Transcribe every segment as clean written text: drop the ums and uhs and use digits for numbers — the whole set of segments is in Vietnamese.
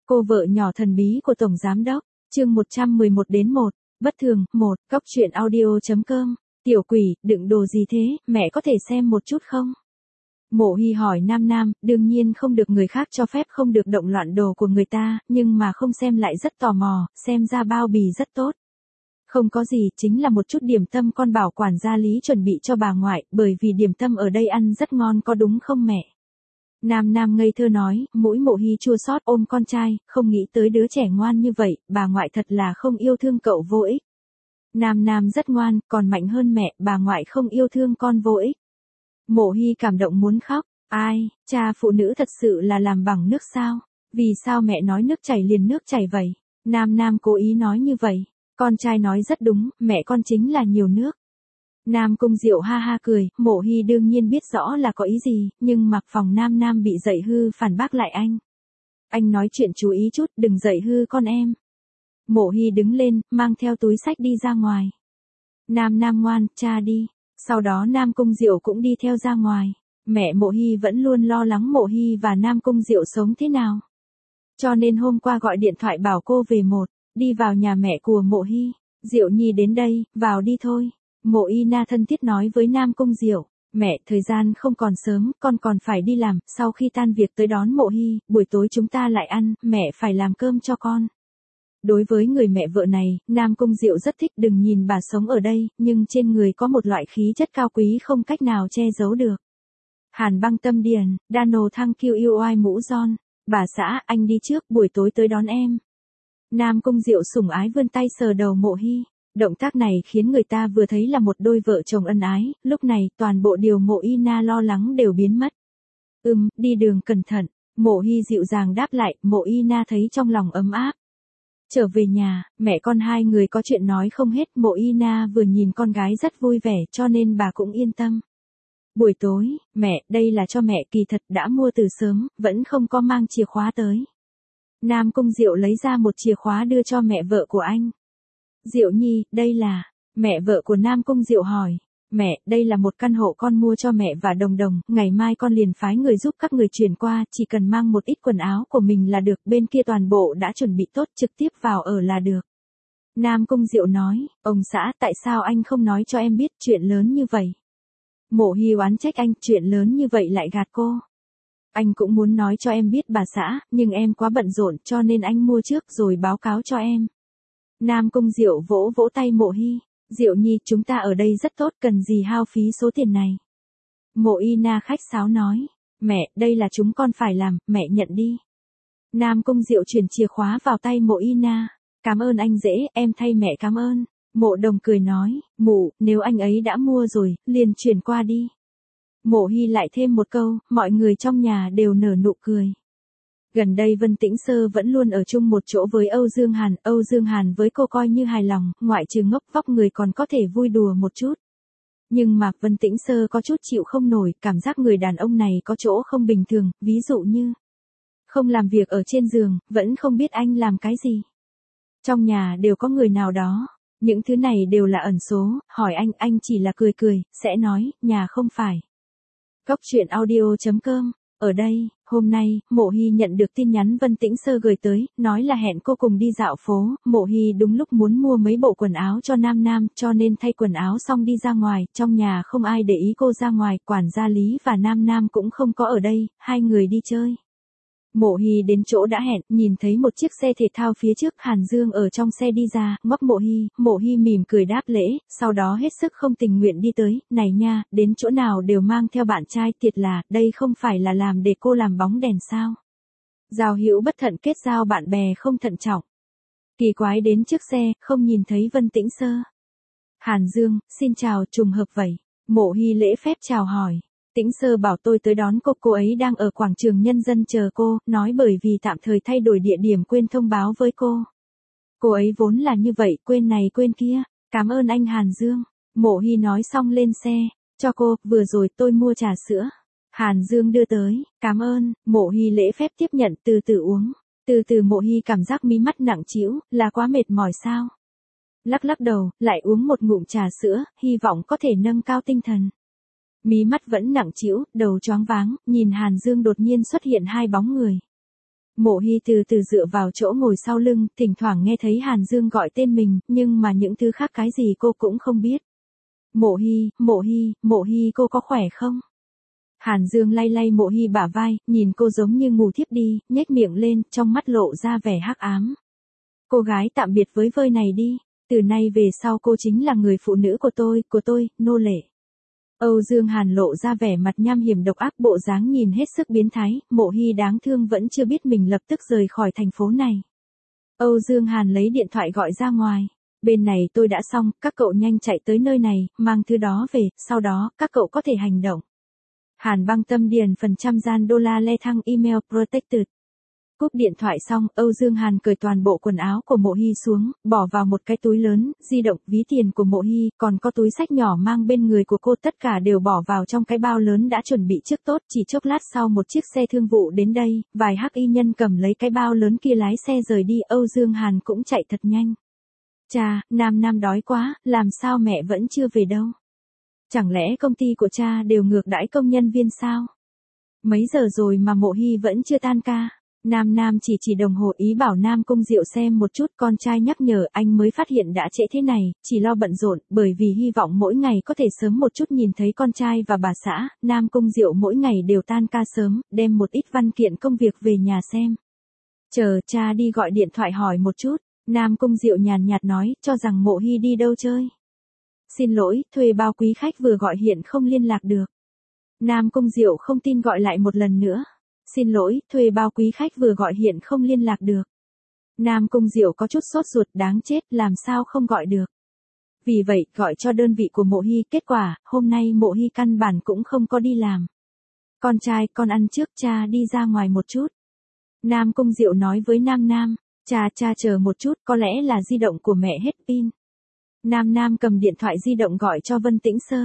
Cô vợ nhỏ thần bí của Tổng Giám Đốc, chương 111-1, bất thường, 1, Cóc truyện audio.com, tiểu quỷ, đựng đồ gì thế, mẹ có thể xem một chút không? Mộ Hy hỏi Nam Nam, đương nhiên không được, người khác cho phép không được động loạn đồ của người ta, nhưng mà không xem lại rất tò mò, xem ra bao bì rất tốt. Không có gì, chính là một chút điểm tâm con bảo quản gia Lý chuẩn bị cho bà ngoại, bởi vì điểm tâm ở đây ăn rất ngon, có đúng không mẹ? Nam Nam ngây thơ nói, mũi Mộ Hy chua xót ôm con trai, không nghĩ tới đứa trẻ ngoan như vậy, bà ngoại thật là không yêu thương cậu vô ích. Nam Nam rất ngoan, còn mạnh hơn mẹ, bà ngoại không yêu thương con vô ích. Mộ Hy cảm động muốn khóc, ai, cha phụ nữ thật sự là làm bằng nước sao? Vì sao mẹ nói nước chảy liền nước chảy vậy? Nam Nam cố ý nói như vậy, con trai nói rất đúng, mẹ con chính là nhiều nước. Nam Cung Diệu ha ha cười, Mộ Hy đương nhiên biết rõ là có ý gì, nhưng mặc phòng Nam Nam bị dạy hư phản bác lại anh. Anh nói chuyện chú ý chút, đừng dạy hư con em. Mộ Hy đứng lên, mang theo túi xách đi ra ngoài. Nam Nam ngoan, cha đi. Sau đó Nam Cung Diệu cũng đi theo ra ngoài. Mẹ Mộ Hy vẫn luôn lo lắng Mộ Hy và Nam Cung Diệu sống thế nào. Cho nên hôm qua gọi điện thoại bảo cô về đi vào nhà mẹ của Mộ Hy. Diệu Nhi đến đây, vào đi thôi. Mộ Y Na thân thiết nói với Nam Cung Diệu, mẹ, thời gian không còn sớm, con còn phải đi làm, sau khi tan việc tới đón Mộ Hy, buổi tối chúng ta lại ăn, mẹ phải làm cơm cho con. Đối với người mẹ vợ này, Nam Cung Diệu rất thích, đừng nhìn bà sống ở đây, nhưng trên người có một loại khí chất cao quý không cách nào che giấu được. Hàn Băng Tâm Điền, Dano Thăng Kiêu Yêu Oai Mũ Giòn, bà xã, anh đi trước, buổi tối tới đón em. Nam Cung Diệu sủng ái vươn tay sờ đầu Mộ Hy. Động tác này khiến người ta vừa thấy là một đôi vợ chồng ân ái, lúc này toàn bộ điều Mộ Y Na lo lắng đều biến mất. Đi đường cẩn thận, Mộ Hy dịu dàng đáp lại, Mộ Y Na thấy trong lòng ấm áp. Trở về nhà, mẹ con hai người có chuyện nói không hết, Mộ Y Na vừa nhìn con gái rất vui vẻ cho nên bà cũng yên tâm. Buổi tối, mẹ, đây là cho mẹ, kỳ thật đã mua từ sớm, vẫn không có mang chìa khóa tới. Nam Cung Diệu lấy ra một chìa khóa đưa cho mẹ vợ của anh. Diệu Nhi, đây là, mẹ vợ của Nam Cung Diệu hỏi, mẹ, đây là một căn hộ con mua cho mẹ và Đồng Đồng, ngày mai con liền phái người giúp các người chuyển qua, chỉ cần mang một ít quần áo của mình là được, bên kia toàn bộ đã chuẩn bị tốt, trực tiếp vào ở là được. Nam Cung Diệu nói, ông xã, tại sao anh không nói cho em biết chuyện lớn như vậy? Mộ Hy oán trách anh, chuyện lớn như vậy lại gạt cô. Anh cũng muốn nói cho em biết bà xã, nhưng em quá bận rộn cho nên anh mua trước rồi báo cáo cho em. Nam Cung Diệu vỗ vỗ tay Mộ Hy, Diệu Nhi, chúng ta ở đây rất tốt, cần gì hao phí số tiền này. Mộ Y Na khách sáo nói, mẹ, đây là chúng con phải làm, mẹ nhận đi. Nam Cung Diệu chuyển chìa khóa vào tay Mộ Y Na, cảm ơn anh dễ, em thay mẹ cảm ơn. Mộ Đồng cười nói, mụ, nếu anh ấy đã mua rồi, liền chuyển qua đi. Mộ Hy lại thêm một câu, mọi người trong nhà đều nở nụ cười. Gần đây Vân Tĩnh Sơ vẫn luôn ở chung một chỗ với Âu Dương Hàn với cô coi như hài lòng, ngoại trừ ngốc vóc người còn có thể vui đùa một chút. Nhưng mà Vân Tĩnh Sơ có chút chịu không nổi, cảm giác người đàn ông này có chỗ không bình thường, ví dụ như không làm việc ở trên giường, vẫn không biết anh làm cái gì. Trong nhà đều có người nào đó, những thứ này đều là ẩn số, hỏi anh chỉ là cười cười, sẽ nói, nhà không phải. Cóc truyện audio.com. Ở đây, hôm nay, Mộ Hy nhận được tin nhắn Vân Tĩnh Sơ gửi tới, nói là hẹn cô cùng đi dạo phố, Mộ Hy đúng lúc muốn mua mấy bộ quần áo cho Nam Nam, cho nên thay quần áo xong đi ra ngoài, trong nhà không ai để ý cô ra ngoài, quản gia Lý và Nam Nam cũng không có ở đây, hai người đi chơi. Mộ Hy đến chỗ đã hẹn, nhìn thấy một chiếc xe thể thao phía trước, Hàn Dương ở trong xe đi ra, ngóc Mộ Hy mỉm cười đáp lễ, sau đó hết sức không tình nguyện đi tới, này nha, đến chỗ nào đều mang theo bạn trai, thiệt là, đây không phải là làm để cô làm bóng đèn sao? Giao hữu bất thận kết giao bạn bè không thận trọng. Kỳ quái đến trước xe, không nhìn thấy Vân Tĩnh Sơ. Hàn Dương, xin chào, trùng hợp vậy. Mộ Hy lễ phép chào hỏi. Tĩnh Sơ bảo tôi tới đón cô ấy đang ở quảng trường nhân dân chờ cô, nói bởi vì tạm thời thay đổi địa điểm quên thông báo với cô. Cô ấy vốn là như vậy, quên này quên kia, cảm ơn anh Hàn Dương. Mộ Hy nói xong lên xe, cho cô, vừa rồi tôi mua trà sữa. Hàn Dương đưa tới, cảm ơn, Mộ Hy lễ phép tiếp nhận, từ từ uống. Từ từ Mộ Hy cảm giác mí mắt nặng trĩu, là quá mệt mỏi sao? Lắc lắc đầu, lại uống một ngụm trà sữa, hy vọng có thể nâng cao tinh thần. Mí mắt vẫn nặng trĩu, đầu choáng váng, nhìn Hàn Dương đột nhiên xuất hiện hai bóng người. Mộ Hy từ từ dựa vào chỗ ngồi sau lưng, thỉnh thoảng nghe thấy Hàn Dương gọi tên mình, nhưng mà những thứ khác cái gì cô cũng không biết. Mộ Hy, Mộ Hy, Mộ Hy cô có khỏe không? Hàn Dương lay lay Mộ Hy bả vai, nhìn cô giống như ngủ thiếp đi, nhếch miệng lên, trong mắt lộ ra vẻ hắc ám. Cô gái tạm biệt với vơi này đi, từ nay về sau cô chính là người phụ nữ của tôi, nô lệ. Âu Dương Hàn lộ ra vẻ mặt nham hiểm độc ác, bộ dáng nhìn hết sức biến thái, Mộ Hy đáng thương vẫn chưa biết mình lập tức rời khỏi thành phố này. Âu Dương Hàn lấy điện thoại gọi ra ngoài. Bên này tôi đã xong, các cậu nhanh chạy tới nơi này, mang thứ đó về, sau đó, các cậu có thể hành động. Hàn Băng Tâm điền phần trăm gian đô la le thăng email protected. Cúp điện thoại xong, Âu Dương Hàn cởi toàn bộ quần áo của Mộ Hy xuống, bỏ vào một cái túi lớn, di động, ví tiền của Mộ Hy, còn có túi xách nhỏ mang bên người của cô, tất cả đều bỏ vào trong cái bao lớn đã chuẩn bị trước tốt. Chỉ chốc lát sau một chiếc xe thương vụ đến đây, vài hắc y nhân cầm lấy cái bao lớn kia lái xe rời đi, Âu Dương Hàn cũng chạy thật nhanh. Cha, Nam đói quá, làm sao mẹ vẫn chưa về đâu? Chẳng lẽ công ty của cha đều ngược đãi công nhân viên sao? Mấy giờ rồi mà Mộ Hy vẫn chưa tan ca? Nam chỉ đồng hồ, ý bảo Nam Cung Diệu xem một chút, con trai nhắc nhở, anh mới phát hiện đã trễ thế này, chỉ lo bận rộn, bởi vì hy vọng mỗi ngày có thể sớm một chút nhìn thấy con trai và bà xã. Nam Cung Diệu mỗi ngày đều tan ca sớm, đem một ít văn kiện công việc về nhà xem. Chờ cha đi gọi điện thoại hỏi một chút. Nam Cung Diệu nhàn nhạt nói, cho rằng Mộ Hy đi đâu chơi. Xin lỗi, thuê bao quý khách vừa gọi hiện không liên lạc được. Nam Cung Diệu không tin gọi lại một lần nữa. Xin lỗi, thuê bao quý khách vừa gọi hiện không liên lạc được. Nam Cung Diệu có chút sốt ruột, đáng chết, làm sao không gọi được. Vì vậy, gọi cho đơn vị của Mộ Hy, kết quả, hôm nay Mộ Hy căn bản cũng không có đi làm. Con trai, con ăn trước, cha đi ra ngoài một chút. Nam Cung Diệu nói với Nam, cha chờ một chút, có lẽ là di động của mẹ hết pin. Nam cầm điện thoại di động gọi cho Vân Tĩnh Sơ.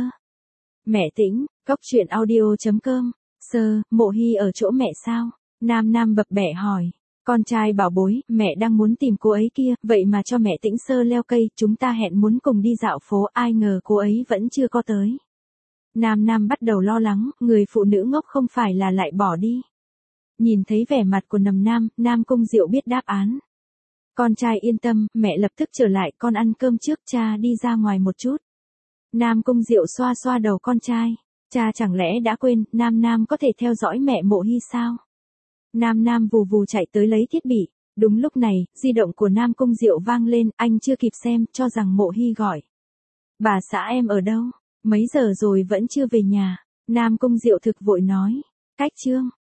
Mẹ Tĩnh, coctruyện.audio.com. Sơ, Mộ Hy ở chỗ mẹ sao? Nam bập bẹ hỏi. Con trai bảo bối, mẹ đang muốn tìm cô ấy kia, vậy mà cho mẹ Tĩnh Sơ leo cây, chúng ta hẹn muốn cùng đi dạo phố, ai ngờ cô ấy vẫn chưa có tới. Nam bắt đầu lo lắng, người phụ nữ ngốc không phải là lại bỏ đi. Nhìn thấy vẻ mặt của Nam Cung Diệu biết đáp án. Con trai yên tâm, mẹ lập tức trở lại, con ăn cơm trước, cha đi ra ngoài một chút. Nam Cung Diệu xoa đầu con trai. Cha chẳng lẽ đã quên, Nam có thể theo dõi mẹ Mộ Hy sao? Nam vù chạy tới lấy thiết bị. Đúng lúc này, di động của Nam Cung Diệu vang lên, anh chưa kịp xem, cho rằng Mộ Hy gọi. Bà xã em ở đâu? Mấy giờ rồi vẫn chưa về nhà? Nam Cung Diệu thực vội nói. Cách chương.